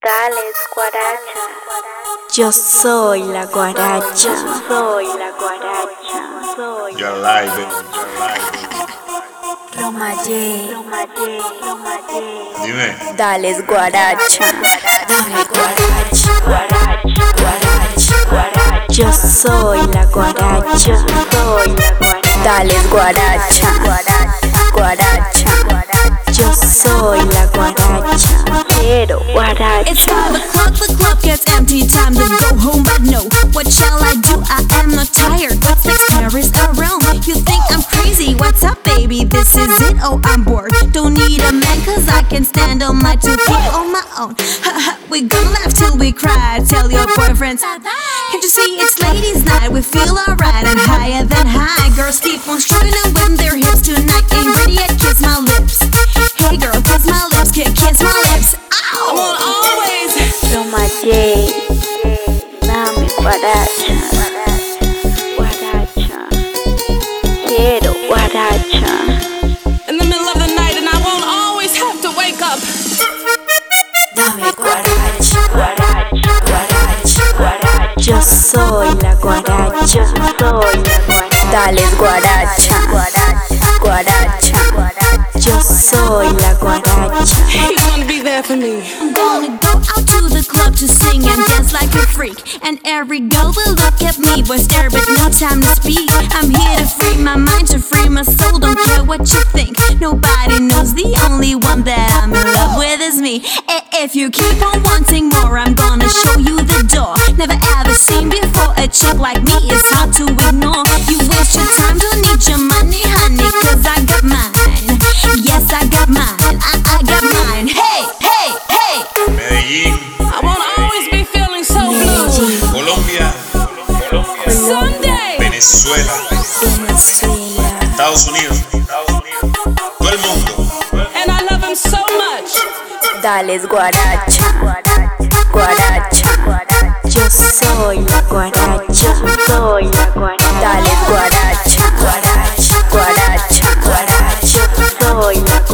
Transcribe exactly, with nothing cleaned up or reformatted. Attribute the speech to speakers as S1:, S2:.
S1: Dale, guaracha.
S2: Yo soy la guaracha.
S1: Yo soy la guaracha. Soy
S3: You're alive, baby. You're alive, baby.
S2: Roma J.
S1: Roma J, Roma J.
S3: Dime.
S2: Dale guaracha. Dame guaracha.
S1: Guaracha, guaracha, guaracha.
S2: Yo soy la guaracha.
S1: Soy la guaracha.
S2: Dale guaracha. Guaracha. Yo soy la guaracha.
S1: Quiero guaracha.
S4: It's five o'clock, the club gets empty, time to go home, but no, what shall I do? I am not tired, what's next? Paris around. You think I'm crazy, what's up baby, this is it, oh I'm bored. Don't need a man cause I can stand on my two feet on my own. We gonna laugh till we cry, tell your boyfriends. Can't you see it's ladies night, we feel alright and higher than high. Girls keep on struggling with their hips tonight, ain't ready yet, kiss my lips. Hey girl, kiss my lips, kiss my lips. Ow! I want always.
S1: Roma J, dame guaracha. Guaracha. Quiero guaracha.
S4: In the middle of the night and I won't always have to wake up.
S2: Dame guaracha.
S1: Guaracha, guaracha, guaracha.
S2: Yo soy la guaracha.
S1: Soy la guaracha.
S2: Dale guaracha. Guaracha. Yo soy la guaracha.
S4: You wanna be there for me. I'm gonna go out to the club to sing and dance like a freak. And every girl will look at me, boy stare but no time to speak. I'm here to free my mind, to free my soul, don't care what you think. Nobody knows the only one that I'm in love with is me. And if you keep on wanting more, I'm gonna show you the door. Never ever seen before, a chick like me is hard to ignore. You waste your time, don't need your money, honey, cause I got mine. Yes, I got mine, I, I got mine. Hey, hey, hey.
S3: Medellín,
S4: I won't always be feeling so blue.
S3: Colombia, Colombia,
S4: Someday.
S3: Venezuela,
S2: Venezuela.
S3: Estados Unidos, todo el mundo.
S4: And I love him so much.
S2: Dale guaracha. Guaracha. Yo soy la guaracha.
S1: Soy la guaracha.
S2: Dale guaracha. Guaracha.
S1: Soy la